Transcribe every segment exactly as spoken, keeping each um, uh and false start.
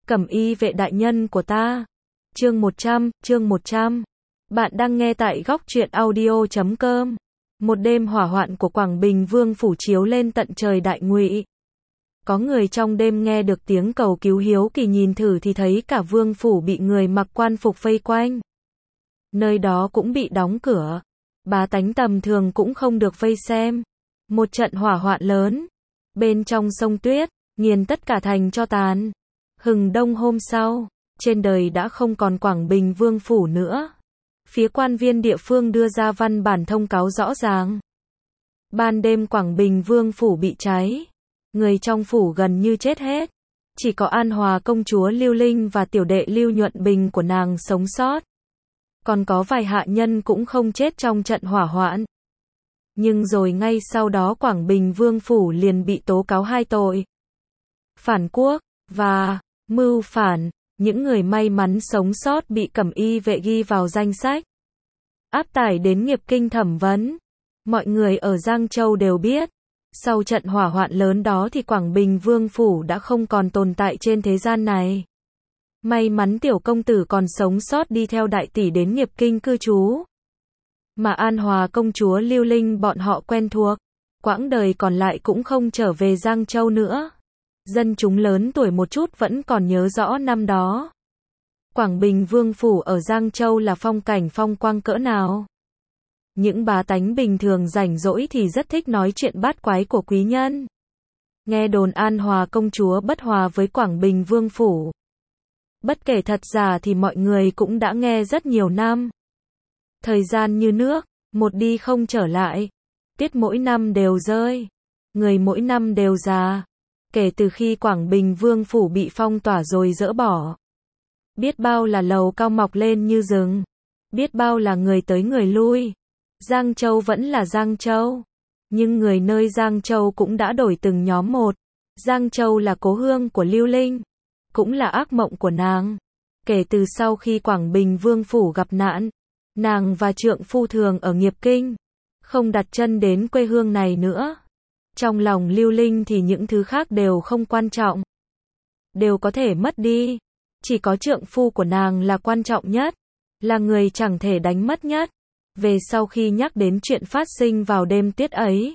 Cẩm y vệ đại nhân của ta. Chương một trăm, chương một trăm. Bạn đang nghe tại góc truyện audio chấm com. Một đêm hỏa hoạn của Quảng Bình Vương phủ chiếu lên tận trời đại ngụy. Có người trong đêm nghe được tiếng cầu cứu hiếu kỳ nhìn thử thì thấy cả vương phủ bị người mặc quan phục vây quanh. Nơi đó cũng bị đóng cửa. Bá tánh tầm thường cũng không được vây xem. Một trận hỏa hoạn lớn. Bên trong sông tuyết, nghiền tất cả thành cho tàn. Hừng đông hôm sau, trên đời đã không còn Quảng Bình Vương phủ nữa. Phía quan viên địa phương đưa ra văn bản thông cáo rõ ràng. Ban đêm Quảng Bình Vương phủ bị cháy. Người trong phủ gần như chết hết. Chỉ có An Hòa công chúa Lưu Linh và tiểu đệ Lưu Nhuận Bình của nàng sống sót. Còn có vài hạ nhân cũng không chết trong trận hỏa hoạn. Nhưng rồi ngay sau đó Quảng Bình Vương phủ liền bị tố cáo hai tội. Phản quốc, và mưu phản. Những người may mắn sống sót bị Cẩm y vệ ghi vào danh sách. Áp tải đến Nghiệp Kinh thẩm vấn. Mọi người ở Giang Châu đều biết. Sau trận hỏa hoạn lớn đó thì Quảng Bình Vương phủ đã không còn tồn tại trên thế gian này. May mắn tiểu công tử còn sống sót đi theo đại tỷ đến Nghiệp Kinh cư trú. Mà An Hòa công chúa Lưu Linh bọn họ quen thuộc. Quãng đời còn lại cũng không trở về Giang Châu nữa. Dân chúng lớn tuổi một chút vẫn còn nhớ rõ năm đó. Quảng Bình Vương phủ ở Giang Châu là phong cảnh phong quang cỡ nào. Những bá tánh bình thường rảnh rỗi thì rất thích nói chuyện bát quái của quý nhân. Nghe đồn An Hòa công chúa bất hòa với Quảng Bình Vương phủ. Bất kể thật giả thì mọi người cũng đã nghe rất nhiều năm. Thời gian như nước, một đi không trở lại. Tiết mỗi năm đều rơi. Người mỗi năm đều già. Kể từ khi Quảng Bình Vương phủ bị phong tỏa rồi dỡ bỏ. Biết bao là lầu cao mọc lên như rừng. Biết bao là người tới người lui. Giang Châu vẫn là Giang Châu. Nhưng người nơi Giang Châu cũng đã đổi từng nhóm một. Giang Châu là cố hương của Lưu Linh. Cũng là ác mộng của nàng. Kể từ sau khi Quảng Bình Vương phủ gặp nạn. Nàng và trượng phu thường ở Nghiệp Kinh. Không đặt chân đến quê hương này nữa. Trong lòng Lưu Linh thì những thứ khác đều không quan trọng. Đều có thể mất đi. Chỉ có trượng phu của nàng là quan trọng nhất. Là người chẳng thể đánh mất nhất. Về sau khi nhắc đến chuyện phát sinh vào đêm tiết ấy.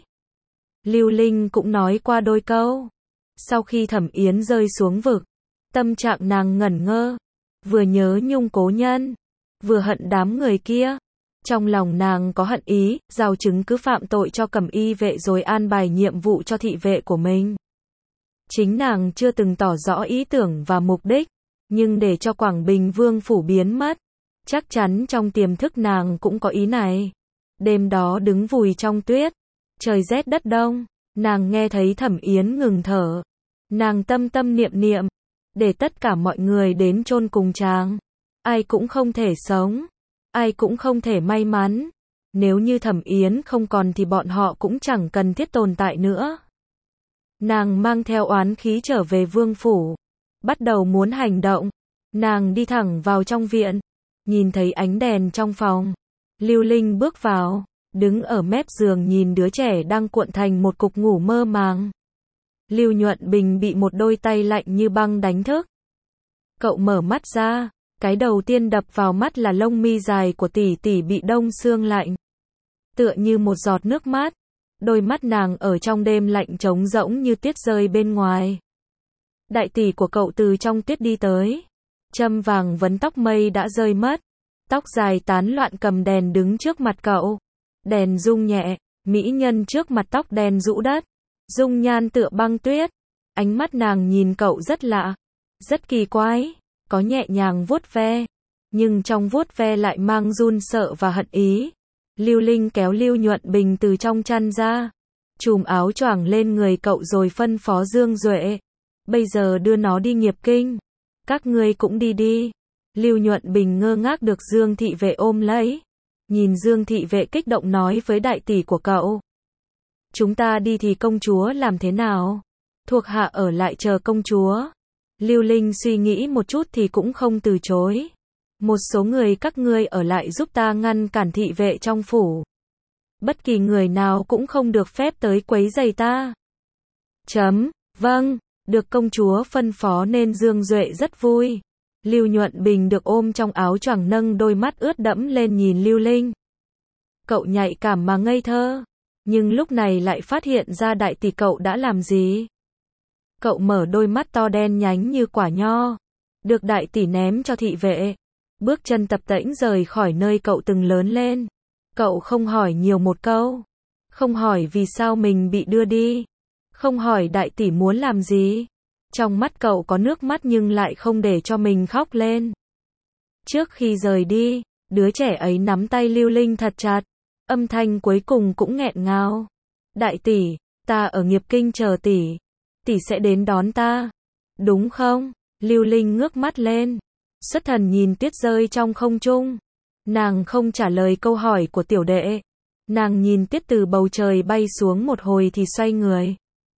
Lưu Linh cũng nói qua đôi câu. Sau khi Thẩm Yến rơi xuống vực. Tâm trạng nàng ngẩn ngơ. Vừa nhớ nhung cố nhân. Vừa hận đám người kia. Trong lòng nàng có hận ý, giao chứng cứ phạm tội cho Cẩm y vệ rồi an bài nhiệm vụ cho thị vệ của mình. Chính nàng chưa từng tỏ rõ ý tưởng và mục đích, nhưng để cho Quảng Bình Vương phủ biến mất, chắc chắn trong tiềm thức nàng cũng có ý này. Đêm đó đứng vùi trong tuyết, trời rét đất đông, nàng nghe thấy Thẩm Yến ngừng thở. Nàng tâm tâm niệm niệm, để tất cả mọi người đến chôn cùng chàng. Ai cũng không thể sống. Ai cũng không thể may mắn. Nếu như Thẩm Yến không còn thì bọn họ cũng chẳng cần thiết tồn tại nữa. Nàng mang theo oán khí trở về vương phủ. Bắt đầu muốn hành động. Nàng đi thẳng vào trong viện. Nhìn thấy ánh đèn trong phòng. Lưu Linh bước vào. Đứng ở mép giường nhìn đứa trẻ đang cuộn thành một cục ngủ mơ màng. Lưu Nhuận Bình bị một đôi tay lạnh như băng đánh thức. Cậu mở mắt ra. Cái đầu tiên đập vào mắt là lông mi dài của tỷ tỷ bị đông xương lạnh. Tựa như một giọt nước mát. Đôi mắt nàng ở trong đêm lạnh trống rỗng như tuyết rơi bên ngoài. Đại tỷ của cậu từ trong tuyết đi tới. Châm vàng vấn tóc mây đã rơi mất. Tóc dài tán loạn cầm đèn đứng trước mặt cậu. Đèn rung nhẹ, mỹ nhân trước mặt tóc đen rũ đất. Dung nhan tựa băng tuyết. Ánh mắt nàng nhìn cậu rất lạ. Rất kỳ quái. Có nhẹ nhàng vuốt ve, nhưng trong vuốt ve lại mang run sợ và hận ý. Lưu Linh kéo Lưu Nhuận Bình từ trong chăn ra, chùm áo choàng lên người cậu rồi phân phó Dương Duệ. Bây giờ đưa nó đi Nghiệp Kinh. Các ngươi cũng đi đi. Lưu Nhuận Bình ngơ ngác được Dương thị vệ ôm lấy. Nhìn Dương thị vệ kích động nói với đại tỷ của cậu. Chúng ta đi thì công chúa làm thế nào? Thuộc hạ ở lại chờ công chúa. Lưu Linh suy nghĩ một chút thì cũng không từ chối. Một số người các ngươi ở lại giúp ta ngăn cản thị vệ trong phủ. Bất kỳ người nào cũng không được phép tới quấy rầy ta. Chấm, vâng. Được công chúa phân phó nên Dương Duệ rất vui. Lưu Nhuận Bình được ôm trong áo choàng nâng đôi mắt ướt đẫm lên nhìn Lưu Linh. Cậu nhạy cảm mà ngây thơ, nhưng lúc này lại phát hiện ra đại tỷ cậu đã làm gì. Cậu mở đôi mắt to đen nhánh như quả nho, được đại tỷ ném cho thị vệ. Bước chân tập tễnh rời khỏi nơi cậu từng lớn lên. Cậu không hỏi nhiều một câu. Không hỏi vì sao mình bị đưa đi. Không hỏi đại tỷ muốn làm gì. Trong mắt cậu có nước mắt nhưng lại không để cho mình khóc lên. Trước khi rời đi, đứa trẻ ấy nắm tay Lưu Linh thật chặt. Âm thanh cuối cùng cũng nghẹn ngào. Đại tỷ, ta ở Nghiệp Kinh chờ tỷ. Tỷ sẽ đến đón ta. Đúng không? Lưu Linh ngước mắt lên. Xuất thần nhìn tuyết rơi trong không trung. Nàng không trả lời câu hỏi của tiểu đệ. Nàng nhìn tuyết từ bầu trời bay xuống một hồi thì xoay người.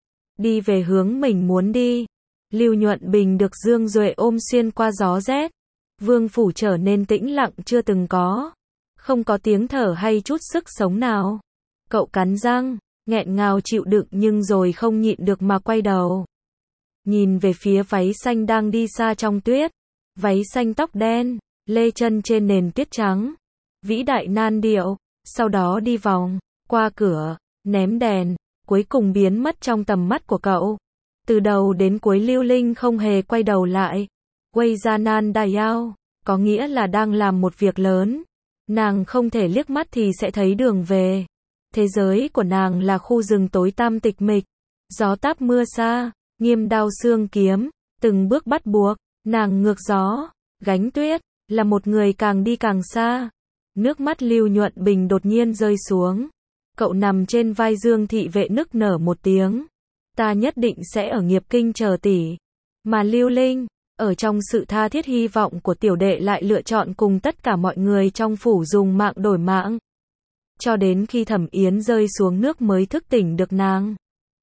Đi về hướng mình muốn đi. Lưu Nhuận Bình được Dương Duệ ôm xuyên qua gió rét. Vương phủ trở nên tĩnh lặng chưa từng có. Không có tiếng thở hay chút sức sống nào. Cậu cắn răng, nghẹn ngào chịu đựng nhưng rồi không nhịn được mà quay đầu. Nhìn về phía váy xanh đang đi xa trong tuyết. Váy xanh tóc đen, lê chân trên nền tuyết trắng. Vĩ đại nan điệu, sau đó đi vòng, qua cửa, ném đèn, cuối cùng biến mất trong tầm mắt của cậu. Từ đầu đến cuối Lưu Linh không hề quay đầu lại. Quay ra nan đayao, có nghĩa là đang làm một việc lớn. Nàng không thể liếc mắt thì sẽ thấy đường về. Thế giới của nàng là khu rừng tối tăm tịch mịch. Gió táp mưa xa, nghiêm đao xương kiếm, từng bước bắt buộc. Nàng ngược gió, gánh tuyết, là một người càng đi càng xa. Nước mắt Lưu Nhuận Bình đột nhiên rơi xuống. Cậu nằm trên vai Dương thị vệ nức nở một tiếng. Ta nhất định sẽ ở Nghiệp Kinh chờ tỷ. Mà Lưu Linh, ở trong sự tha thiết hy vọng của tiểu đệ lại lựa chọn cùng tất cả mọi người trong phủ dùng mạng đổi mạng. Cho đến khi Thẩm Yến rơi xuống nước mới thức tỉnh được nàng.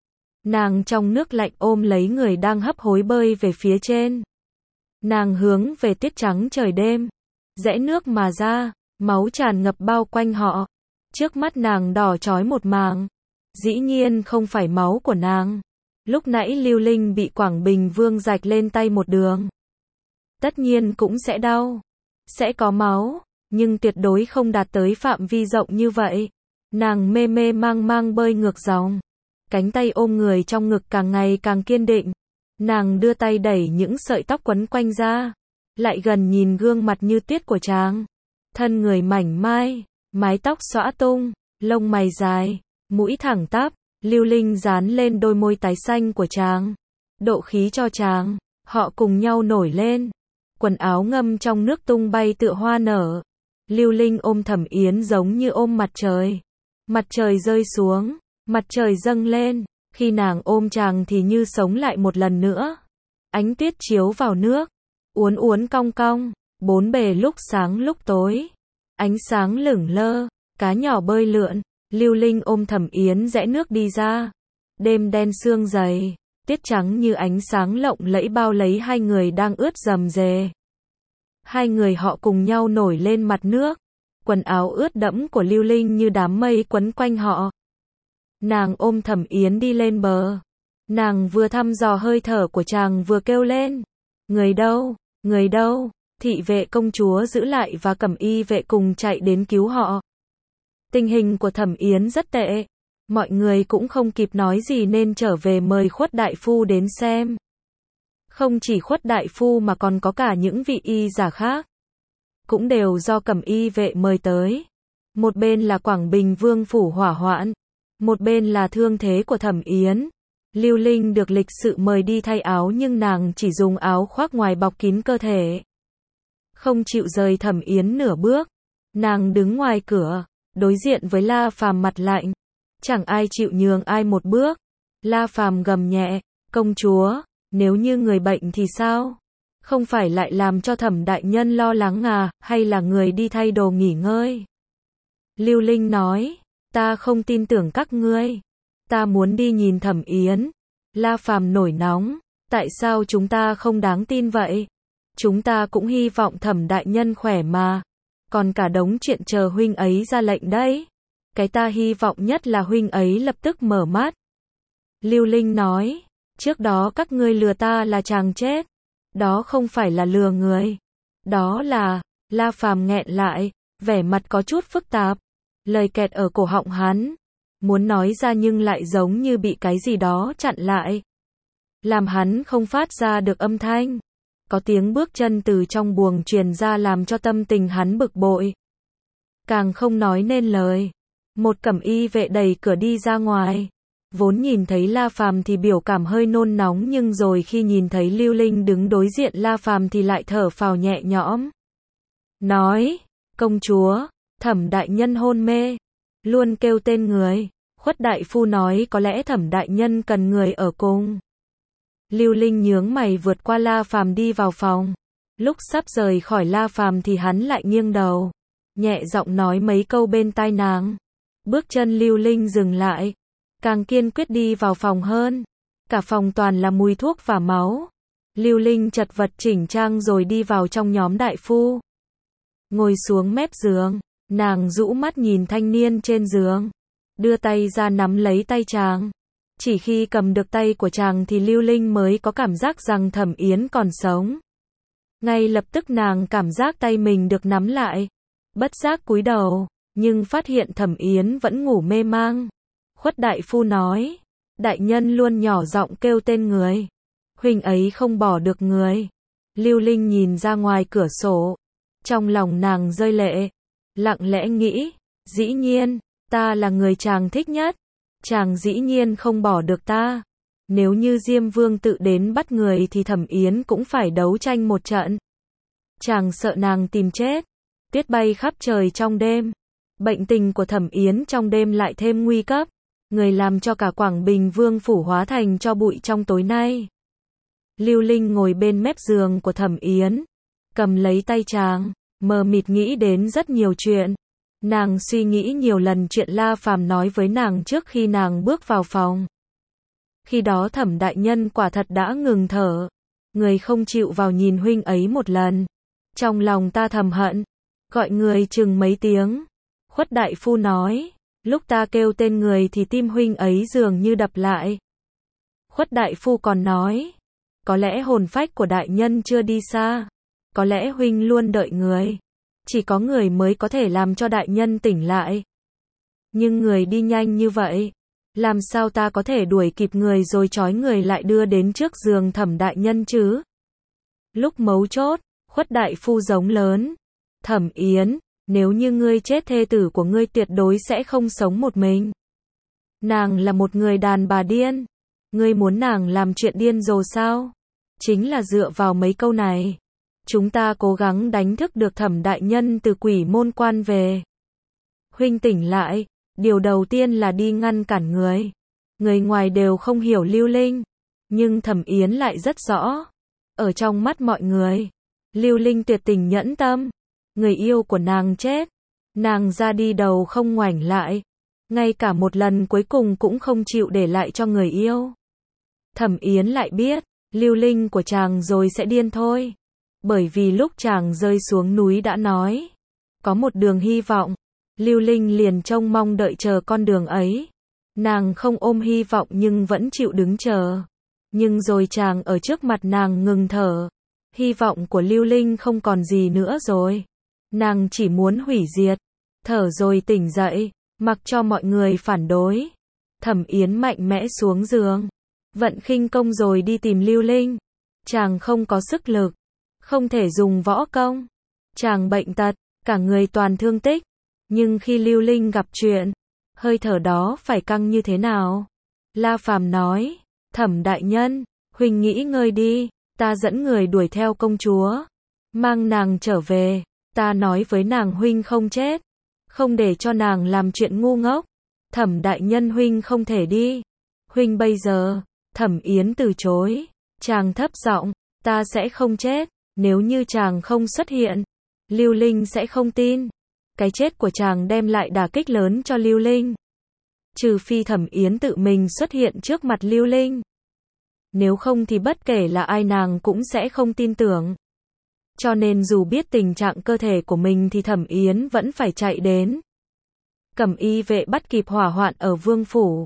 Nàng trong nước lạnh ôm lấy người đang hấp hối bơi về phía trên. Nàng hướng về tuyết trắng trời đêm. Rẽ nước mà ra, máu tràn ngập bao quanh họ. Trước mắt nàng đỏ chói một mảng. Dĩ nhiên không phải máu của nàng. Lúc nãy Lưu Linh bị Quảng Bình Vương rạch lên tay một đường. Tất nhiên cũng sẽ đau. Sẽ có máu, nhưng tuyệt đối không đạt tới phạm vi rộng như vậy. Nàng mê mê mang mang bơi ngược dòng. Cánh tay ôm người trong ngực càng ngày càng kiên định. Nàng đưa tay đẩy những sợi tóc quấn quanh ra. Lại gần nhìn gương mặt như tuyết của chàng. Thân người mảnh mai, mái tóc xõa tung, lông mày dài, mũi thẳng tắp. Lưu Linh dán lên đôi môi tái xanh của chàng. Độ khí cho chàng. Họ cùng nhau nổi lên. Quần áo ngâm trong nước tung bay tựa hoa nở. Lưu Linh ôm Thẩm Yến giống như ôm mặt trời. Mặt trời rơi xuống, mặt trời dâng lên. Khi nàng ôm chàng thì như sống lại một lần nữa. Ánh tuyết chiếu vào nước. Uốn uốn cong cong. Bốn bề lúc sáng lúc tối. Ánh sáng lửng lơ. Cá nhỏ bơi lượn. Lưu Linh ôm Thẩm Yến rẽ nước đi ra. Đêm đen sương dày. Tuyết trắng như ánh sáng lộng lẫy bao lấy hai người đang ướt rầm rề. Hai người họ cùng nhau nổi lên mặt nước. Quần áo ướt đẫm của Lưu Linh như đám mây quấn quanh họ. Nàng ôm Thẩm Yến đi lên bờ. Nàng vừa thăm dò hơi thở của chàng vừa kêu lên. Người đâu? Người đâu? Thị vệ công chúa giữ lại và cẩm y vệ cùng chạy đến cứu họ. Tình hình của Thẩm Yến rất tệ. Mọi người cũng không kịp nói gì nên trở về mời Khuất đại phu đến xem. Không chỉ Khuất đại phu mà còn có cả những vị y giả khác. Cũng đều do cẩm y vệ mời tới. Một bên là Quảng Bình Vương phủ hỏa hoạn. Một bên là thương thế của Thẩm Yến. Lưu Linh được lịch sự mời đi thay áo nhưng nàng chỉ dùng áo khoác ngoài bọc kín cơ thể. Không chịu rời Thẩm Yến nửa bước. Nàng đứng ngoài cửa, đối diện với La Phàm mặt lạnh. Chẳng ai chịu nhường ai một bước. La Phàm gầm nhẹ, công chúa, nếu như người bệnh thì sao? Không phải lại làm cho Thẩm đại nhân lo lắng à, hay là người đi thay đồ nghỉ ngơi? Lưu Linh nói, ta không tin tưởng các ngươi. Ta muốn đi nhìn Thẩm Yến. La Phàm nổi nóng, tại sao chúng ta không đáng tin vậy? Chúng ta cũng hy vọng Thẩm đại nhân khỏe mà. Còn cả đống chuyện chờ huynh ấy ra lệnh đấy. Cái ta hy vọng nhất là huynh ấy lập tức mở mắt. Lưu Linh nói, Trước đó các ngươi lừa ta là chàng chết. Đó không phải là lừa người. Đó là, La Phàm nghẹn lại, vẻ mặt có chút phức tạp. Lời kẹt ở cổ họng hắn. Muốn nói ra nhưng lại giống như bị cái gì đó chặn lại. Làm hắn không phát ra được âm thanh. Có tiếng bước chân từ trong buồng truyền ra làm cho tâm tình hắn bực bội. Càng không nói nên lời. Một cẩm y vệ đẩy cửa đi ra ngoài. Vốn nhìn thấy La Phàm thì biểu cảm hơi nôn nóng, nhưng rồi khi nhìn thấy Lưu Linh đứng đối diện La Phàm thì lại thở phào nhẹ nhõm. Nói, công chúa, Thẩm đại nhân hôn mê. Luôn kêu tên người. Khuất đại phu nói có lẽ Thẩm đại nhân cần người ở cùng. Lưu Linh nhướng mày vượt qua La Phàm đi vào phòng. Lúc sắp rời khỏi La Phàm thì hắn lại nghiêng đầu, nhẹ giọng nói mấy câu bên tai nàng. Bước chân Lưu Linh dừng lại, càng kiên quyết đi vào phòng hơn. Cả phòng toàn là mùi thuốc và máu. Lưu Linh chật vật chỉnh trang rồi đi vào trong nhóm đại phu. Ngồi xuống mép giường, nàng rũ mắt nhìn thanh niên trên giường, đưa tay ra nắm lấy tay chàng. Chỉ khi cầm được tay của chàng thì Lưu Linh mới có cảm giác rằng Thẩm Yến còn sống. Ngay lập tức nàng cảm giác tay mình được nắm lại. Bất giác cúi đầu, nhưng phát hiện Thẩm Yến vẫn ngủ mê mang. Khuất đại phu nói, đại nhân luôn nhỏ giọng kêu tên người. Huynh ấy không bỏ được người. Lưu Linh nhìn ra ngoài cửa sổ. Trong lòng nàng rơi lệ. Lặng lẽ nghĩ, dĩ nhiên, ta là người chàng thích nhất. Chàng dĩ nhiên không bỏ được ta. Nếu như Diêm Vương tự đến bắt người thì Thẩm Yến cũng phải đấu tranh một trận. Chàng sợ nàng tìm chết. Tuyết bay khắp trời trong đêm. Bệnh tình của Thẩm Yến trong đêm lại thêm nguy cấp. Người làm cho cả Quảng Bình Vương phủ hóa thành cho bụi trong tối nay. Lưu Linh ngồi bên mép giường của Thẩm Yến, cầm lấy tay chàng, mờ mịt nghĩ đến rất nhiều chuyện. Nàng suy nghĩ nhiều lần chuyện La Phàm nói với nàng trước khi nàng bước vào phòng. Khi đó Thẩm đại nhân quả thật đã ngừng thở. Người không chịu vào nhìn huynh ấy một lần. Trong lòng ta thầm hận. Gọi người chừng mấy tiếng. Khuất đại phu nói, lúc ta kêu tên người thì tim huynh ấy dường như đập lại. Khuất đại phu còn nói, có lẽ hồn phách của đại nhân chưa đi xa. Có lẽ huynh luôn đợi người. Chỉ có người mới có thể làm cho đại nhân tỉnh lại. Nhưng người đi nhanh như vậy, làm sao ta có thể đuổi kịp người rồi trói người lại đưa đến trước giường Thẩm đại nhân chứ? Lúc mấu chốt, Khuất đại phu giống lớn. Thẩm Yến, nếu như ngươi chết thê tử của ngươi tuyệt đối sẽ không sống một mình. Nàng là một người đàn bà điên. Ngươi muốn nàng làm chuyện điên rồ sao? Chính là dựa vào mấy câu này. Chúng ta cố gắng đánh thức được Thẩm đại nhân từ quỷ môn quan về. Huynh tỉnh lại, điều đầu tiên là đi ngăn cản người. Người ngoài đều không hiểu Lưu Linh, nhưng Thẩm Yến lại rất rõ. Ở trong mắt mọi người, Lưu Linh tuyệt tình nhẫn tâm. Người yêu của nàng chết, nàng ra đi đầu không ngoảnh lại. Ngay cả một lần cuối cùng cũng không chịu để lại cho người yêu. Thẩm Yến lại biết, Lưu Linh của chàng rồi sẽ điên thôi. Bởi vì lúc chàng rơi xuống núi đã nói, có một đường hy vọng. Lưu Linh liền trông mong đợi chờ con đường ấy. Nàng không ôm hy vọng nhưng vẫn chịu đứng chờ. Nhưng rồi chàng ở trước mặt nàng ngừng thở. Hy vọng của Lưu Linh không còn gì nữa rồi. Nàng chỉ muốn hủy diệt. Thở rồi tỉnh dậy, mặc cho mọi người phản đối. Thẩm Yến mạnh mẽ xuống giường, vận khinh công rồi đi tìm Lưu Linh. Chàng không có sức lực, không thể dùng võ công. Chàng bệnh tật, cả người toàn thương tích. Nhưng khi Lưu Linh gặp chuyện, hơi thở đó phải căng như thế nào? La Phàm nói, Thẩm đại nhân, huynh nghỉ ngơi đi, ta dẫn người đuổi theo công chúa, mang nàng trở về. Ta nói với nàng huynh không chết, không để cho nàng làm chuyện ngu ngốc. Thẩm đại nhân huynh không thể đi. Huynh bây giờ, Thẩm Yến từ chối. Chàng thấp giọng, ta sẽ không chết, nếu như chàng không xuất hiện, Lưu Linh sẽ không tin. Cái chết của chàng đem lại đả kích lớn cho Lưu Linh. Trừ phi Thẩm Yến tự mình xuất hiện trước mặt Lưu Linh. Nếu không thì bất kể là ai nàng cũng sẽ không tin tưởng. Cho nên dù biết tình trạng cơ thể của mình thì Thẩm Yến vẫn phải chạy đến. Cẩm y vệ bắt kịp hỏa hoạn ở Vương phủ.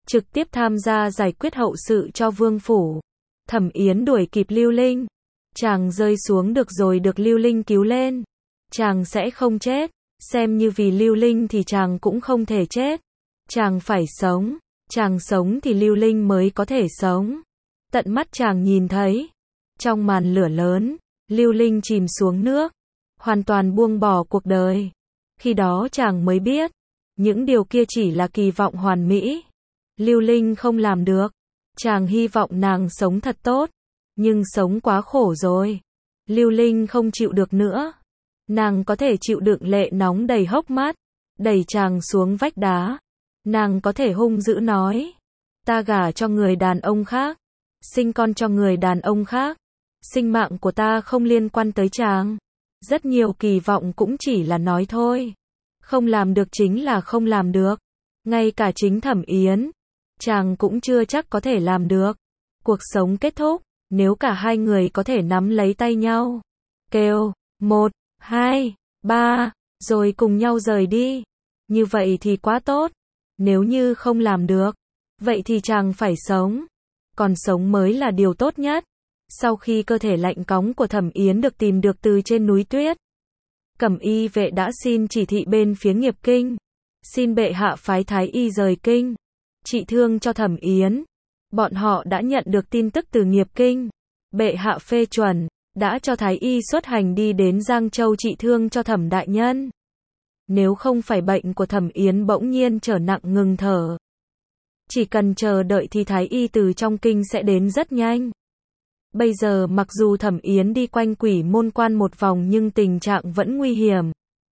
trực tiếp tham gia giải quyết hậu sự cho vương phủ. Thẩm Yến đuổi kịp Lưu Linh. Chàng rơi xuống được rồi được Lưu Linh cứu lên. Chàng sẽ không chết. Xem như vì Lưu Linh thì chàng cũng không thể chết. Chàng phải sống. Chàng sống thì Lưu Linh mới có thể sống. Tận mắt chàng nhìn thấy. Trong màn lửa lớn, Lưu Linh chìm xuống nước. Hoàn toàn buông bỏ cuộc đời. Khi đó chàng mới biết. Những điều kia chỉ là kỳ vọng hoàn mỹ. Lưu Linh không làm được. Chàng hy vọng nàng sống thật tốt. Nhưng sống quá khổ rồi. Lưu Linh không chịu được nữa. Nàng có thể chịu đựng lệ nóng đầy hốc mắt. Đẩy chàng xuống vách đá. Nàng có thể hung dữ nói. Ta gả cho người đàn ông khác. Sinh con cho người đàn ông khác. Sinh mạng của ta không liên quan tới chàng. Rất nhiều kỳ vọng cũng chỉ là nói thôi. Không làm được chính là không làm được. Ngay cả chính Thẩm Yến. Chàng cũng chưa chắc có thể làm được. Cuộc sống kết thúc. Nếu cả hai người có thể nắm lấy tay nhau. Kêu. Một, hai, ba. Rồi cùng nhau rời đi. Như vậy thì quá tốt. Nếu như không làm được. Vậy thì chàng phải sống. Còn sống mới là điều tốt nhất. Sau khi cơ thể lạnh cóng của Thẩm Yến được tìm được từ trên núi tuyết. Cẩm y vệ đã xin chỉ thị bên phía Nghiệp Kinh. Xin bệ hạ phái thái y rời kinh. Trị thương cho Thẩm Yến. Bọn họ đã nhận được tin tức từ Nghiệp Kinh. Bệ hạ phê chuẩn. Đã cho thái y xuất hành đi đến Giang Châu trị thương cho Thẩm đại nhân. Nếu không phải bệnh của Thẩm Yến bỗng nhiên trở nặng ngừng thở. Chỉ cần chờ đợi thì thái y từ trong kinh sẽ đến rất nhanh. Bây giờ mặc dù Thẩm Yến đi quanh Quỷ Môn Quan một vòng nhưng tình trạng vẫn nguy hiểm.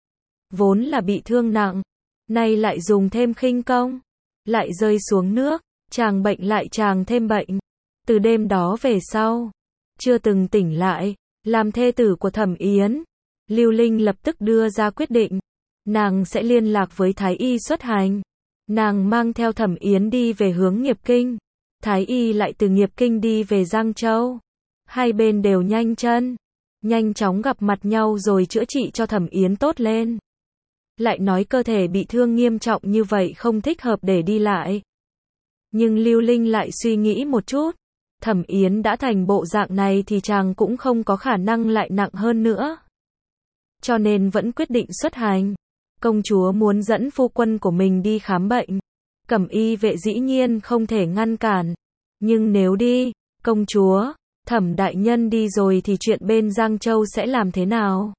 Vốn là bị thương nặng. Nay lại dùng thêm khinh công. Lại rơi xuống nước. Chàng bệnh lại chàng thêm bệnh. Từ đêm đó về sau. Chưa từng tỉnh lại. Làm thê tử của Thẩm Yến. Lưu Linh lập tức đưa ra quyết định. Nàng sẽ liên lạc với thái y xuất hành. Nàng mang theo Thẩm Yến đi về hướng Nghiệp Kinh. Thái y lại từ Nghiệp Kinh đi về Giang Châu. Hai bên đều nhanh chân. Nhanh chóng gặp mặt nhau rồi chữa trị cho Thẩm Yến tốt lên. Lại nói cơ thể bị thương nghiêm trọng như vậy không thích hợp để đi lại. Nhưng Lưu Linh lại suy nghĩ một chút. Thẩm Yến đã thành bộ dạng này thì chàng cũng không có khả năng lại nặng hơn nữa. Cho nên vẫn quyết định xuất hành. Công chúa muốn dẫn phu quân của mình đi khám bệnh. Cẩm y vệ dĩ nhiên không thể ngăn cản. Nhưng nếu đi, công chúa, Thẩm đại nhân đi rồi thì chuyện bên Giang Châu sẽ làm thế nào?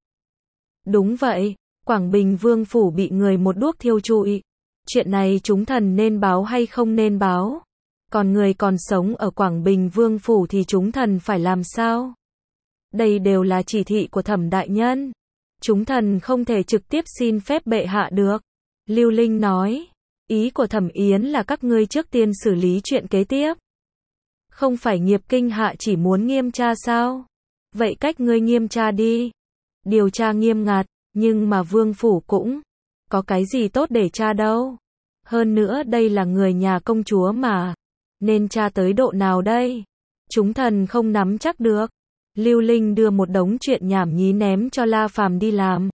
Đúng vậy, Quảng Bình Vương phủ bị người một đuốc thiêu trụi. Chuyện này chúng thần nên báo hay không nên báo? Còn người còn sống ở Quảng Bình Vương phủ thì chúng thần phải làm sao? Đây đều là chỉ thị của Thẩm đại nhân. Chúng thần không thể trực tiếp xin phép bệ hạ được. Lưu Linh nói, ý của Thẩm Yến là các ngươi trước tiên xử lý chuyện kế tiếp. Không phải Nghiệp Kinh hạ chỉ muốn nghiêm tra sao? Vậy cách ngươi nghiêm tra đi. Điều tra nghiêm ngặt, nhưng mà vương phủ cũng có cái gì tốt để tra đâu. Hơn nữa đây là người nhà công chúa mà. Nên tra tới độ nào đây? Chúng thần không nắm chắc được. Lưu Linh đưa một đống chuyện nhảm nhí ném cho La Phàm đi làm.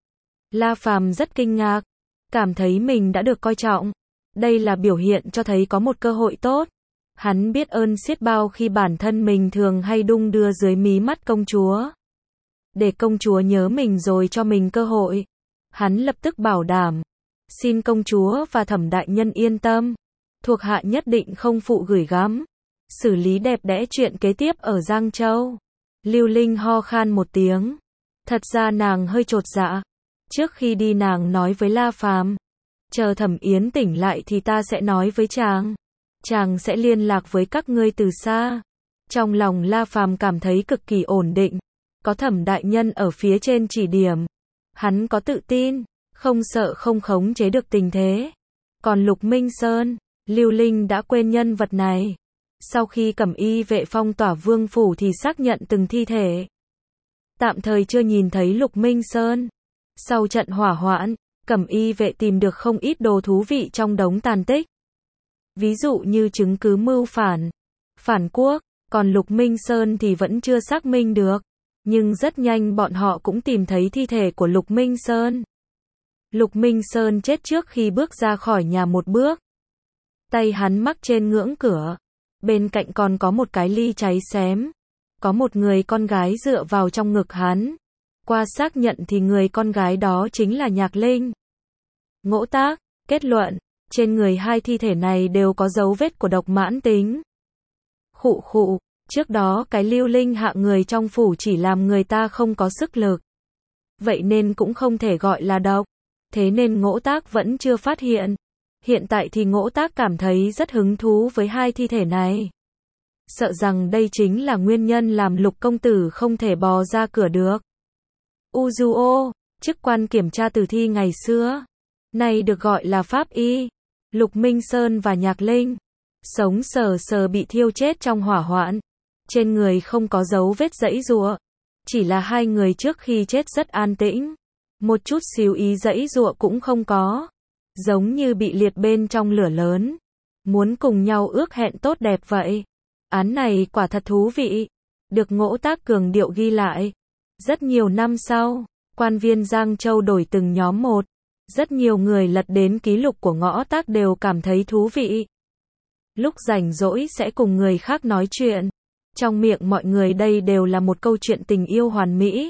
La Phàm rất kinh ngạc. Cảm thấy mình đã được coi trọng. Đây là biểu hiện cho thấy có một cơ hội tốt. Hắn biết ơn xiết bao khi bản thân mình thường hay đung đưa dưới mí mắt công chúa. Để công chúa nhớ mình rồi cho mình cơ hội. Hắn lập tức bảo đảm. Xin công chúa và Thẩm đại nhân yên tâm. Thuộc hạ nhất định không phụ gửi gắm. Xử lý đẹp đẽ chuyện kế tiếp ở Giang Châu. Lưu Linh ho khan một tiếng. Thật ra nàng hơi chột dạ. Trước khi đi nàng nói với La Phàm, chờ Thẩm Yến tỉnh lại thì ta sẽ nói với chàng. Chàng sẽ liên lạc với các ngươi từ xa. Trong lòng La Phàm cảm thấy cực kỳ ổn định. Có Thẩm đại nhân ở phía trên chỉ điểm. Hắn có tự tin, không sợ không khống chế được tình thế. Còn Lục Minh Sơn, Lưu Linh đã quên nhân vật này. Sau khi Cẩm y vệ phong tỏa vương phủ thì xác nhận từng thi thể. Tạm thời chưa nhìn thấy Lục Minh Sơn. Sau trận hỏa hoãn, Cẩm y vệ tìm được không ít đồ thú vị trong đống tàn tích. Ví dụ như chứng cứ mưu phản, phản quốc, còn Lục Minh Sơn thì vẫn chưa xác minh được. Nhưng rất nhanh bọn họ cũng tìm thấy thi thể của Lục Minh Sơn. Lục Minh Sơn chết trước khi bước ra khỏi nhà một bước. Tay hắn mắc trên ngưỡng cửa. Bên cạnh còn có một cái ly cháy xém. Có một người con gái dựa vào trong ngực hắn. Qua xác nhận thì người con gái đó chính là Nhạc Linh. Ngỗ Tác, kết luận, trên người hai thi thể này đều có dấu vết của độc mãn tính. Khụ khụ, trước đó cái lưu linh hạ người trong phủ chỉ làm người ta không có sức lực. Vậy nên cũng không thể gọi là độc. Thế nên Ngỗ Tác vẫn chưa phát hiện. Hiện tại thì Ngỗ Tác cảm thấy rất hứng thú với hai thi thể này. Sợ rằng đây chính là nguyên nhân làm Lục công tử không thể bò ra cửa được. Uzuo, chức quan kiểm tra tử thi ngày xưa, nay được gọi là pháp y. Lục Minh Sơn và Nhạc Linh, sống sờ sờ bị thiêu chết trong hỏa hoạn. Trên người không có dấu vết giãy giụa. Chỉ là hai người trước khi chết rất an tĩnh. Một chút xíu ý giãy giụa cũng không có. Giống như bị liệt bên trong lửa lớn. Muốn cùng nhau ước hẹn tốt đẹp vậy. Án này quả thật thú vị. Được Ngỗ Tác cường điệu ghi lại. Rất nhiều năm sau, quan viên Giang Châu đổi từng nhóm một. Rất nhiều người lật đến ký lục của Ngỗ Tác đều cảm thấy thú vị. Lúc rảnh rỗi sẽ cùng người khác nói chuyện. Trong miệng mọi người đây đều là một câu chuyện tình yêu hoàn mỹ.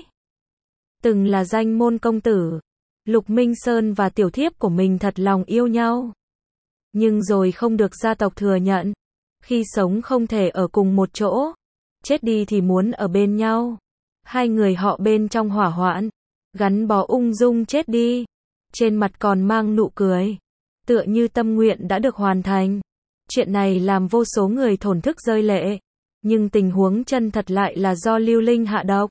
Từng là danh môn công tử, Lục Minh Sơn và tiểu thiếp của mình thật lòng yêu nhau. Nhưng rồi không được gia tộc thừa nhận. Khi sống không thể ở cùng một chỗ. Chết đi thì muốn ở bên nhau. Hai người họ bên trong hỏa hoạn. Gắn bó ung dung chết đi. Trên mặt còn mang nụ cười. Tựa như tâm nguyện đã được hoàn thành. Chuyện này làm vô số người thổn thức rơi lệ. Nhưng tình huống chân thật lại là do Lưu Linh hạ độc.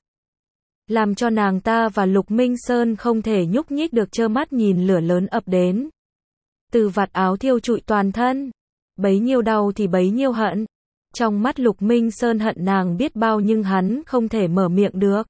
Làm cho nàng ta và Lục Minh Sơn không thể nhúc nhích được, trơ mắt nhìn lửa lớn ập đến. Từ vạt áo thiêu trụi toàn thân. Bấy nhiêu đau thì bấy nhiêu hận. Trong mắt Lục Minh Sơn hận nàng biết bao nhưng hắn không thể mở miệng được.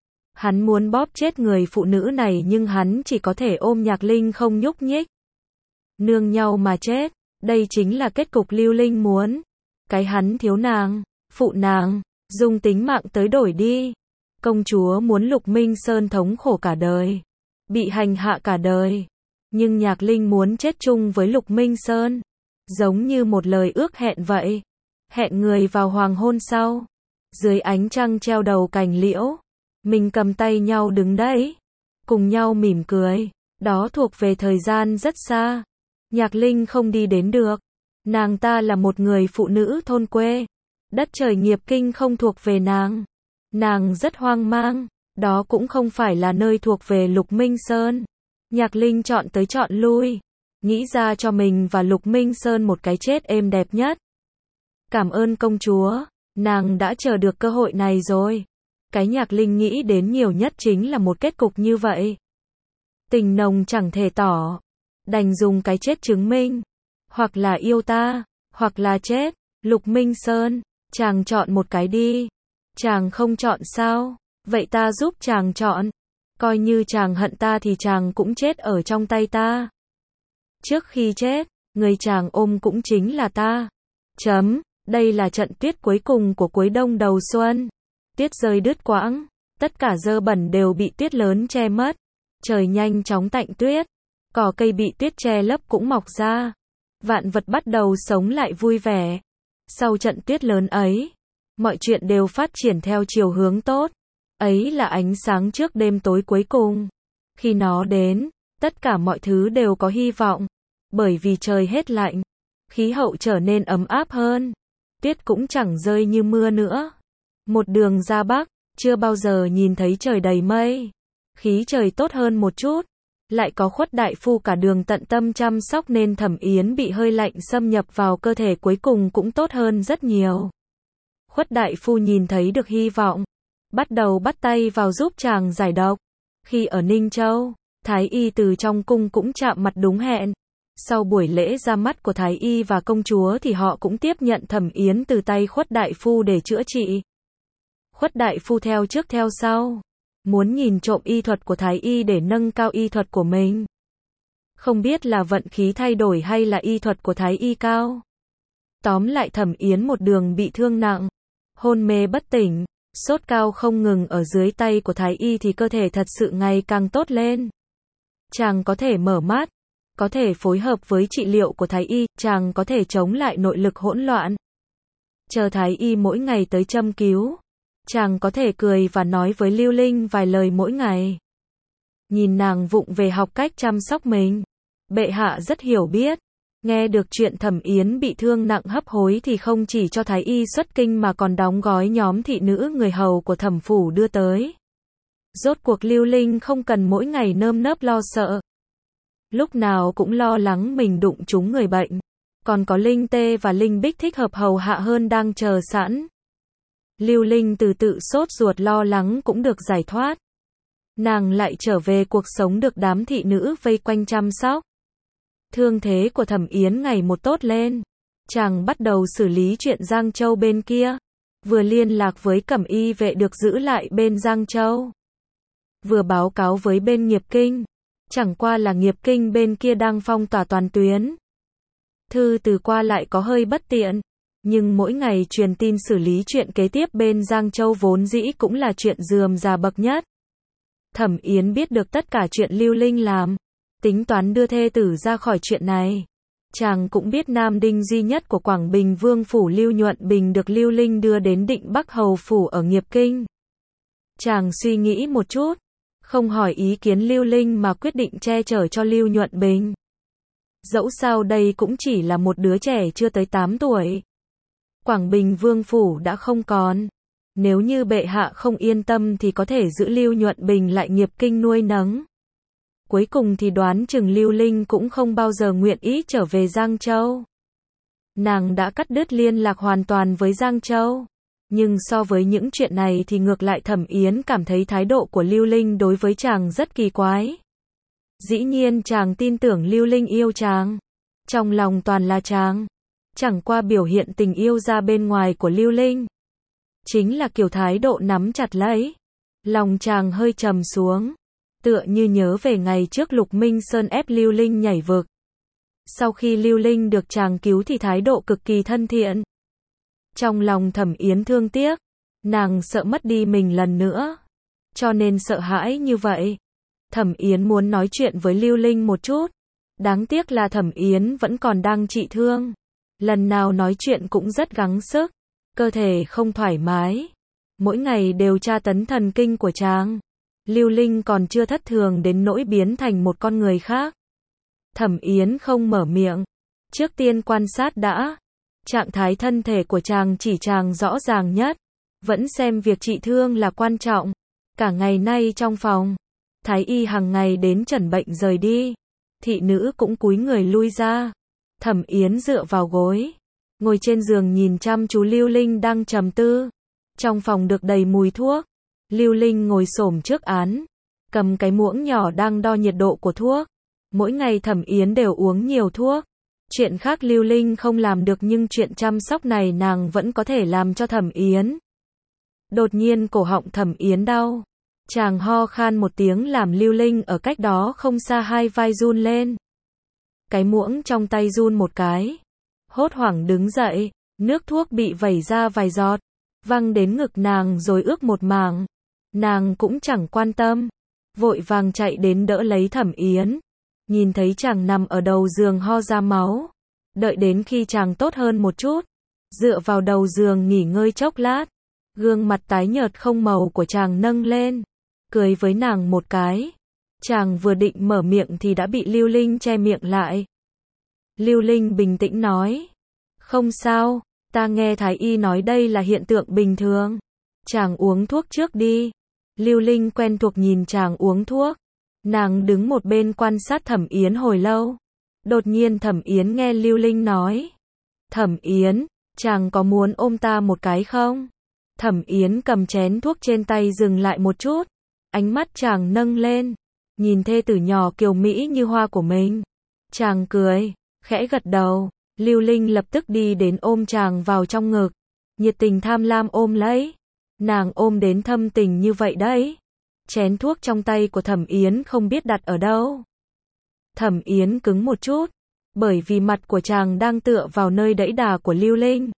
Hắn muốn bóp chết người phụ nữ này nhưng hắn chỉ có thể ôm Nhạc Linh không nhúc nhích. Nương nhau mà chết. Đây chính là kết cục Lưu Linh muốn. Cái hắn thiếu nàng, phụ nàng, dùng tính mạng tới đổi đi. Công chúa muốn Lục Minh Sơn thống khổ cả đời. Bị hành hạ cả đời. Nhưng Nhạc Linh muốn chết chung với Lục Minh Sơn. Giống như một lời ước hẹn vậy. Hẹn người vào hoàng hôn sau. Dưới ánh trăng treo đầu cành liễu. Mình cầm tay nhau đứng đấy. Cùng nhau mỉm cười. Đó thuộc về thời gian rất xa. Nhạc Linh không đi đến được. Nàng ta là một người phụ nữ thôn quê. Đất trời nghiệp kinh không thuộc về nàng. Nàng rất hoang mang. Đó cũng không phải là nơi thuộc về Lục Minh Sơn. Nhạc Linh chọn tới chọn lui. Nghĩ ra cho mình và Lục Minh Sơn một cái chết êm đẹp nhất. Cảm ơn công chúa. Nàng đã chờ được cơ hội này rồi. Cái Nhạc Linh nghĩ đến nhiều nhất chính là một kết cục như vậy. Tình nồng chẳng thể tỏ. Đành dùng cái chết chứng minh. Hoặc là yêu ta, hoặc là chết. Lục Minh Sơn, chàng chọn một cái đi. Chàng không chọn sao? Vậy ta giúp chàng chọn. Coi như chàng hận ta thì chàng cũng chết ở trong tay ta. Trước khi chết, người chàng ôm cũng chính là ta. Chấm, đây là trận tuyết cuối cùng của cuối đông đầu xuân. Tuyết rơi đứt quãng, tất cả dơ bẩn đều bị tuyết lớn che mất. Trời nhanh chóng tạnh tuyết, cỏ cây bị tuyết che lấp cũng mọc ra. Vạn vật bắt đầu sống lại vui vẻ. Sau trận tuyết lớn ấy, mọi chuyện đều phát triển theo chiều hướng tốt. Ấy là ánh sáng trước đêm tối cuối cùng. Khi nó đến, tất cả mọi thứ đều có hy vọng. Bởi vì trời hết lạnh, khí hậu trở nên ấm áp hơn. Tuyết cũng chẳng rơi như mưa nữa. Một đường ra Bắc, chưa bao giờ nhìn thấy trời đầy mây. Khí trời tốt hơn một chút. Lại có Khuất đại phu cả đường tận tâm chăm sóc nên Thẩm Yến bị hơi lạnh xâm nhập vào cơ thể cuối cùng cũng tốt hơn rất nhiều. Khuất đại phu nhìn thấy được hy vọng. Bắt đầu bắt tay vào giúp chàng giải độc. Khi ở Ninh Châu, Thái Y từ trong cung cũng chạm mặt đúng hẹn. Sau buổi lễ ra mắt của Thái Y và công chúa thì họ cũng tiếp nhận Thẩm Yến từ tay Khuất đại phu để chữa trị. Khuất đại phu theo trước theo sau. Muốn nhìn trộm y thuật của Thái Y để nâng cao y thuật của mình. Không biết là vận khí thay đổi hay là y thuật của Thái Y cao. Tóm lại Thẩm Yến một đường bị thương nặng, hôn mê bất tỉnh, sốt cao không ngừng ở dưới tay của Thái Y thì cơ thể thật sự ngày càng tốt lên. Chàng có thể mở mắt, có thể phối hợp với trị liệu của Thái Y, chàng có thể chống lại nội lực hỗn loạn. Chờ Thái Y mỗi ngày tới châm cứu, chàng có thể cười và nói với Lưu Linh vài lời mỗi ngày. Nhìn nàng vụng về học cách chăm sóc mình. Bệ hạ rất hiểu biết. Nghe được chuyện Thẩm Yến bị thương nặng hấp hối thì không chỉ cho Thái Y xuất kinh mà còn đóng gói nhóm thị nữ người hầu của Thẩm phủ đưa tới. Rốt cuộc Lưu Linh không cần mỗi ngày nơm nớp lo sợ. Lúc nào cũng lo lắng mình đụng trúng người bệnh. Còn có Linh Tê và Linh Bích thích hợp hầu hạ hơn đang chờ sẵn. Lưu Linh từ tự sốt ruột lo lắng cũng được giải thoát. Nàng lại trở về cuộc sống được đám thị nữ vây quanh chăm sóc. Thương thế của Thẩm Yến ngày một tốt lên. Chàng bắt đầu xử lý chuyện Giang Châu bên kia. Vừa liên lạc với Cẩm Y vệ được giữ lại bên Giang Châu. Vừa báo cáo với bên Nghiệp Kinh. Chẳng qua là Nghiệp Kinh bên kia đang phong tỏa toàn tuyến. Thư từ qua lại có hơi bất tiện. Nhưng mỗi ngày truyền tin xử lý chuyện kế tiếp bên Giang Châu vốn dĩ cũng là chuyện rườm rà bậc nhất. Thẩm Yến biết được tất cả chuyện Lưu Linh làm. Tính toán đưa thê tử ra khỏi chuyện này. Chàng cũng biết nam đinh duy nhất của Quảng Bình Vương phủ Lưu Nhuận Bình được Lưu Linh đưa đến Định Bắc Hầu phủ ở Nghiệp Kinh. Chàng suy nghĩ một chút, không hỏi ý kiến Lưu Linh mà quyết định che chở cho Lưu Nhuận Bình. Dẫu sao đây cũng chỉ là một đứa trẻ chưa tới tám tuổi. Quảng Bình Vương phủ đã không còn. Nếu như bệ hạ không yên tâm thì có thể giữ Lưu Nhuận Bình lại Nghiệp Kinh nuôi nấng. Cuối cùng thì đoán chừng Lưu Linh cũng không bao giờ nguyện ý trở về Giang Châu. Nàng đã cắt đứt liên lạc hoàn toàn với Giang Châu. Nhưng so với những chuyện này thì ngược lại Thẩm Yến cảm thấy thái độ của Lưu Linh đối với chàng rất kỳ quái. Dĩ nhiên chàng tin tưởng Lưu Linh yêu chàng. Trong lòng toàn là chàng. Chẳng qua biểu hiện tình yêu ra bên ngoài của Lưu Linh. Chính là kiểu thái độ nắm chặt lấy. Lòng chàng hơi trầm xuống. Tựa như nhớ về ngày trước Lục Minh Sơn ép Lưu Linh nhảy vực. Sau khi Lưu Linh được chàng cứu thì thái độ cực kỳ thân thiện. Trong lòng Thẩm Yến thương tiếc. Nàng sợ mất đi mình lần nữa. Cho nên sợ hãi như vậy. Thẩm Yến muốn nói chuyện với Lưu Linh một chút. Đáng tiếc là Thẩm Yến vẫn còn đang trị thương. Lần nào nói chuyện cũng rất gắng sức. Cơ thể không thoải mái. Mỗi ngày đều tra tấn thần kinh của chàng. Lưu Linh còn chưa thất thường đến nỗi biến thành một con người khác. Thẩm Yến không mở miệng. Trước tiên quan sát đã. Trạng thái thân thể của chàng chỉ chàng rõ ràng nhất. Vẫn xem việc trị thương là quan trọng. Cả ngày nay trong phòng. Thái y hàng ngày đến chẩn bệnh rời đi. Thị nữ cũng cúi người lui ra. Thẩm Yến dựa vào gối. Ngồi trên giường nhìn chăm chú Lưu Linh đang trầm tư. Trong phòng được đầy mùi thuốc. Lưu Linh ngồi xổm trước án. Cầm cái muỗng nhỏ đang đo nhiệt độ của thuốc. Mỗi ngày Thẩm Yến đều uống nhiều thuốc. Chuyện khác Lưu Linh không làm được nhưng chuyện chăm sóc này nàng vẫn có thể làm cho Thẩm Yến. Đột nhiên cổ họng Thẩm Yến đau. Chàng ho khan một tiếng làm Lưu Linh ở cách đó không xa hai vai run lên. Cái muỗng trong tay run một cái. Hốt hoảng đứng dậy. Nước thuốc bị vẩy ra vài giọt. Văng đến ngực nàng rồi ướt một mảng. Nàng cũng chẳng quan tâm. Vội vàng chạy đến đỡ lấy Thẩm Yến. Nhìn thấy chàng nằm ở đầu giường ho ra máu. Đợi đến khi chàng tốt hơn một chút. Dựa vào đầu giường nghỉ ngơi chốc lát. Gương mặt tái nhợt không màu của chàng nâng lên. Cười với nàng một cái. Chàng vừa định mở miệng thì đã bị Lưu Linh che miệng lại. Lưu Linh bình tĩnh nói. Không sao, ta nghe Thái y nói đây là hiện tượng bình thường. Chàng uống thuốc trước đi. Lưu Linh quen thuộc nhìn chàng uống thuốc. Nàng đứng một bên quan sát Thẩm Yến hồi lâu. Đột nhiên Thẩm Yến nghe Lưu Linh nói. Thẩm Yến, chàng có muốn ôm ta một cái không? Thẩm Yến cầm chén thuốc trên tay dừng lại một chút. Ánh mắt chàng nâng lên. Nhìn thê tử nhỏ kiều mỹ như hoa của mình. Chàng cười, khẽ gật đầu. Lưu Linh lập tức đi đến ôm chàng vào trong ngực. Nhiệt tình tham lam ôm lấy. Nàng ôm đến thâm tình như vậy đấy. Chén thuốc trong tay của Thẩm Yến không biết đặt ở đâu. Thẩm Yến cứng một chút. Bởi vì mặt của chàng đang tựa vào nơi đẫy đà của Lưu Linh.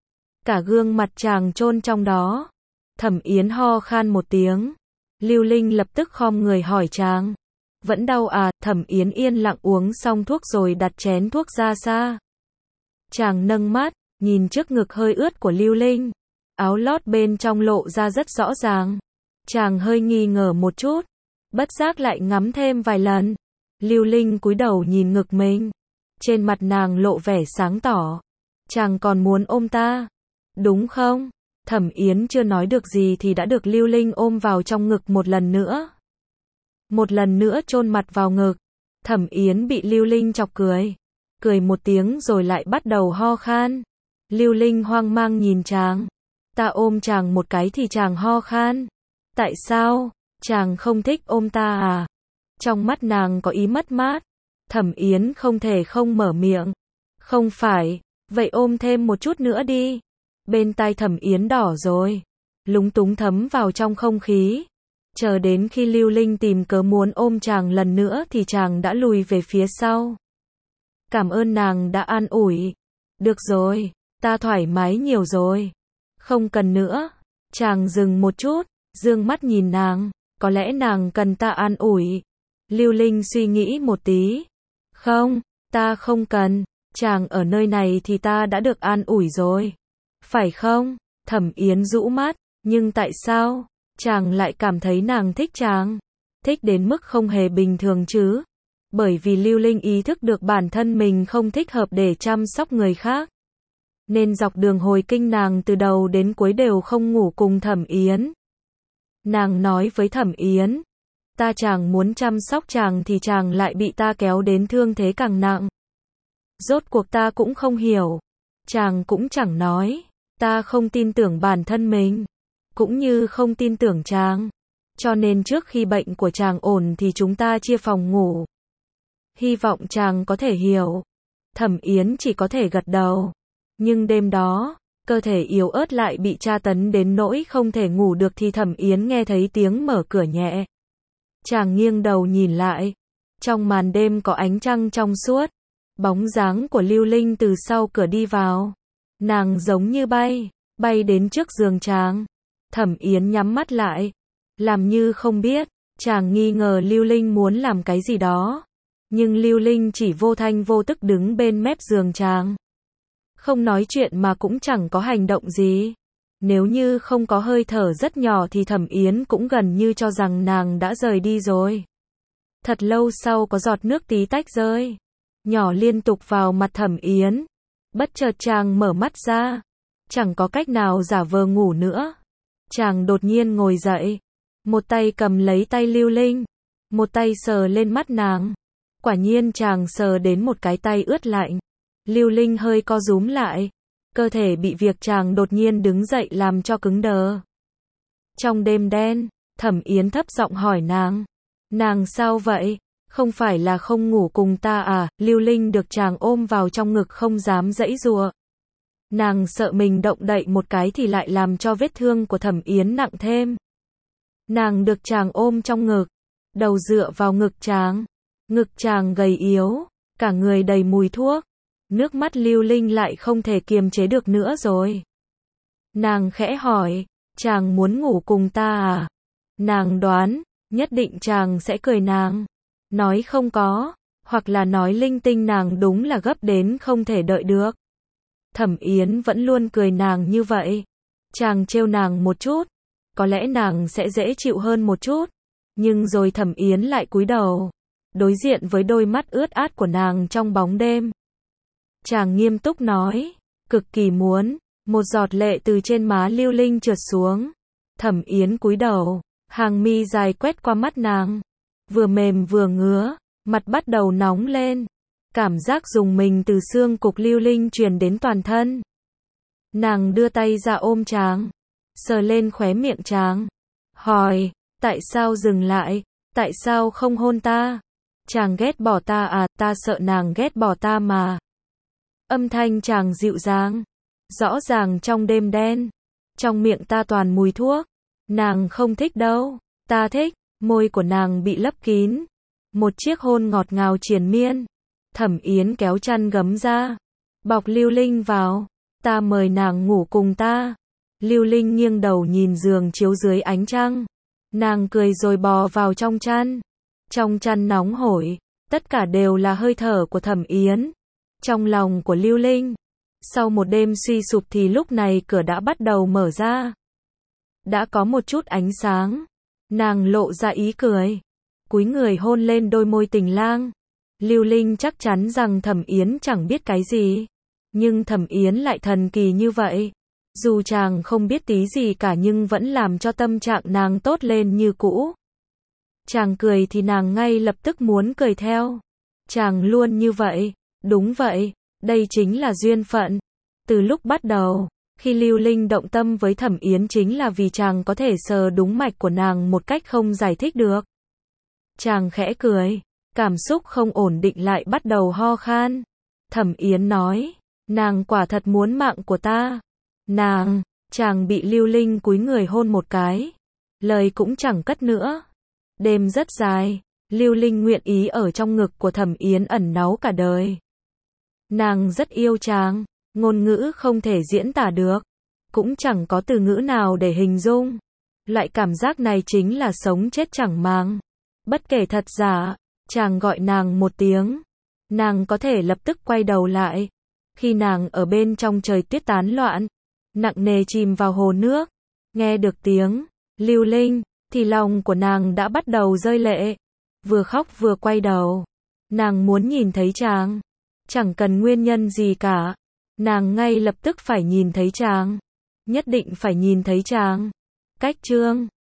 Cả gương mặt chàng chôn trong đó. Thẩm Yến ho khan một tiếng. Lưu Linh lập tức khom người hỏi chàng. Vẫn đau à, Thẩm Yến yên lặng uống xong thuốc rồi đặt chén thuốc ra xa. Chàng nâng mắt, nhìn trước ngực hơi ướt của Lưu Linh. Áo lót bên trong lộ ra rất rõ ràng. Chàng hơi nghi ngờ một chút, bất giác lại ngắm thêm vài lần. Lưu Linh cúi đầu nhìn ngực mình. Trên mặt nàng lộ vẻ sáng tỏ. Chàng còn muốn ôm ta, đúng không? Thẩm Yến chưa nói được gì thì đã được Lưu Linh ôm vào trong ngực một lần nữa. Một lần nữa chôn mặt vào ngực. Thẩm Yến bị Lưu Linh chọc cười. Cười một tiếng rồi lại bắt đầu ho khan. Lưu Linh hoang mang nhìn chàng. Ta ôm chàng một cái thì chàng ho khan. Tại sao? Chàng không thích ôm ta à? Trong mắt nàng có ý mất mát. Thẩm Yến không thể không mở miệng. Không phải, vậy ôm thêm một chút nữa đi. Bên tai Thẩm Yến đỏ rồi. Lúng túng thấm vào trong không khí. Chờ đến khi Lưu Linh tìm cớ muốn ôm chàng lần nữa thì chàng đã lùi về phía sau. Cảm ơn nàng đã an ủi. Được rồi, ta thoải mái nhiều rồi. Không cần nữa. Chàng dừng một chút, dương mắt nhìn nàng. Có lẽ nàng cần ta an ủi. Lưu Linh suy nghĩ một tí. Không, ta không cần. Chàng ở nơi này thì ta đã được an ủi rồi. Phải không? Thẩm Yến rũ mắt. Nhưng tại sao? Chàng lại cảm thấy nàng thích chàng. Thích đến mức không hề bình thường chứ. Bởi vì Lưu Linh ý thức được bản thân mình không thích hợp để chăm sóc người khác. Nên dọc đường hồi kinh nàng từ đầu đến cuối đều không ngủ cùng Thẩm Yến. Nàng nói với Thẩm Yến. Ta chàng muốn chăm sóc chàng thì chàng lại bị ta kéo đến thương thế càng nặng. Rốt cuộc ta cũng không hiểu. Chàng cũng chẳng nói. Ta không tin tưởng bản thân mình. Cũng như không tin tưởng chàng. Cho nên trước khi bệnh của chàng ổn thì chúng ta chia phòng ngủ. Hy vọng chàng có thể hiểu. Thẩm Yến chỉ có thể gật đầu. Nhưng đêm đó, cơ thể yếu ớt lại bị tra tấn đến nỗi không thể ngủ được thì Thẩm Yến nghe thấy tiếng mở cửa nhẹ. Chàng nghiêng đầu nhìn lại. Trong màn đêm có ánh trăng trong suốt. Bóng dáng của Lưu Linh từ sau cửa đi vào. Nàng giống như bay, bay đến trước giường chàng. Thẩm Yến nhắm mắt lại, làm như không biết. Chàng nghi ngờ Lưu Linh muốn làm cái gì đó. Nhưng Lưu Linh chỉ vô thanh vô tức đứng bên mép giường chàng. Không nói chuyện mà cũng chẳng có hành động gì. Nếu như không có hơi thở rất nhỏ thì Thẩm Yến cũng gần như cho rằng nàng đã rời đi rồi. Thật lâu sau có giọt nước tí tách rơi. Nhỏ liên tục vào mặt Thẩm Yến. Bất chợt chàng mở mắt ra. Chẳng có cách nào giả vờ ngủ nữa. Chàng đột nhiên ngồi dậy. Một tay cầm lấy tay Lưu Linh. Một tay sờ lên mắt nàng. Quả nhiên chàng sờ đến một cái tay ướt lạnh. Lưu Linh hơi co rúm lại. Cơ thể bị việc chàng đột nhiên đứng dậy làm cho cứng đờ. Trong đêm đen, Thẩm Yến thấp giọng hỏi nàng. Nàng sao vậy? Không phải là không ngủ cùng ta à? Lưu Linh được chàng ôm vào trong ngực không dám giãy giụa. Nàng sợ mình động đậy một cái thì lại làm cho vết thương của Thẩm Yến nặng thêm. Nàng được chàng ôm trong ngực. Đầu dựa vào ngực chàng. Ngực chàng gầy yếu. Cả người đầy mùi thuốc. Nước mắt Lưu Linh lại không thể kiềm chế được nữa rồi. Nàng khẽ hỏi. Chàng muốn ngủ cùng ta à? Nàng đoán. Nhất định chàng sẽ cười nàng. Nói không có. Hoặc là nói linh tinh nàng đúng là gấp đến không thể đợi được. Thẩm Yến vẫn luôn cười nàng như vậy. Chàng trêu nàng một chút. Có lẽ nàng sẽ dễ chịu hơn một chút. Nhưng rồi Thẩm Yến lại cúi đầu. Đối diện với đôi mắt ướt át của nàng trong bóng đêm. Chàng nghiêm túc nói. Cực kỳ muốn. Một giọt lệ từ trên má Lưu Linh trượt xuống. Thẩm Yến cúi đầu. Hàng mi dài quét qua mắt nàng. Vừa mềm vừa ngứa. Mặt bắt đầu nóng lên. Cảm giác rùng mình từ xương cục Lưu Linh truyền đến toàn thân. Nàng đưa tay ra ôm chàng. Sờ lên khóe miệng chàng. Hỏi. Tại sao dừng lại? Tại sao không hôn ta? Chàng ghét bỏ ta à? Ta sợ nàng ghét bỏ ta mà. Âm thanh chàng dịu dàng. Rõ ràng trong đêm đen. Trong miệng ta toàn mùi thuốc. Nàng không thích đâu. Ta thích. Môi của nàng bị lấp kín. Một chiếc hôn ngọt ngào triền miên. Thẩm Yến kéo chăn gấm ra. Bọc Lưu Linh vào. Ta mời nàng ngủ cùng ta. Lưu Linh nghiêng đầu nhìn giường chiếu dưới ánh trăng. Nàng cười rồi bò vào trong chăn. Trong chăn nóng hổi, tất cả đều là hơi thở của Thẩm Yến. Trong lòng của Lưu Linh, sau một đêm suy sụp thì lúc này cửa đã bắt đầu mở ra. Đã có một chút ánh sáng. Nàng lộ ra ý cười. Cúi người hôn lên đôi môi tình lang. Lưu Linh chắc chắn rằng Thẩm Yến chẳng biết cái gì. Nhưng Thẩm Yến lại thần kỳ như vậy. Dù chàng không biết tí gì cả nhưng vẫn làm cho tâm trạng nàng tốt lên như cũ. Chàng cười thì nàng ngay lập tức muốn cười theo. Chàng luôn như vậy. Đúng vậy, đây chính là duyên phận. Từ lúc bắt đầu, khi Lưu Linh động tâm với Thẩm Yến chính là vì chàng có thể sờ đúng mạch của nàng một cách không giải thích được. Chàng khẽ cười, cảm xúc không ổn định lại bắt đầu ho khan. Thẩm Yến nói, nàng quả thật muốn mạng của ta. Nàng, chàng bị Lưu Linh cúi người hôn một cái. Lời cũng chẳng cất nữa. Đêm rất dài, Lưu Linh nguyện ý ở trong ngực của Thẩm Yến ẩn náu cả đời. Nàng rất yêu chàng, ngôn ngữ không thể diễn tả được, cũng chẳng có từ ngữ nào để hình dung. Loại cảm giác này chính là sống chết chẳng màng. Bất kể thật giả, chàng gọi nàng một tiếng, nàng có thể lập tức quay đầu lại. Khi nàng ở bên trong trời tuyết tán loạn, nặng nề chìm vào hồ nước, nghe được tiếng Lưu Linh, thì lòng của nàng đã bắt đầu rơi lệ. Vừa khóc vừa quay đầu. Nàng muốn nhìn thấy chàng. Chẳng cần nguyên nhân gì cả. Nàng ngay lập tức phải nhìn thấy chàng. Nhất định phải nhìn thấy chàng. Cách chương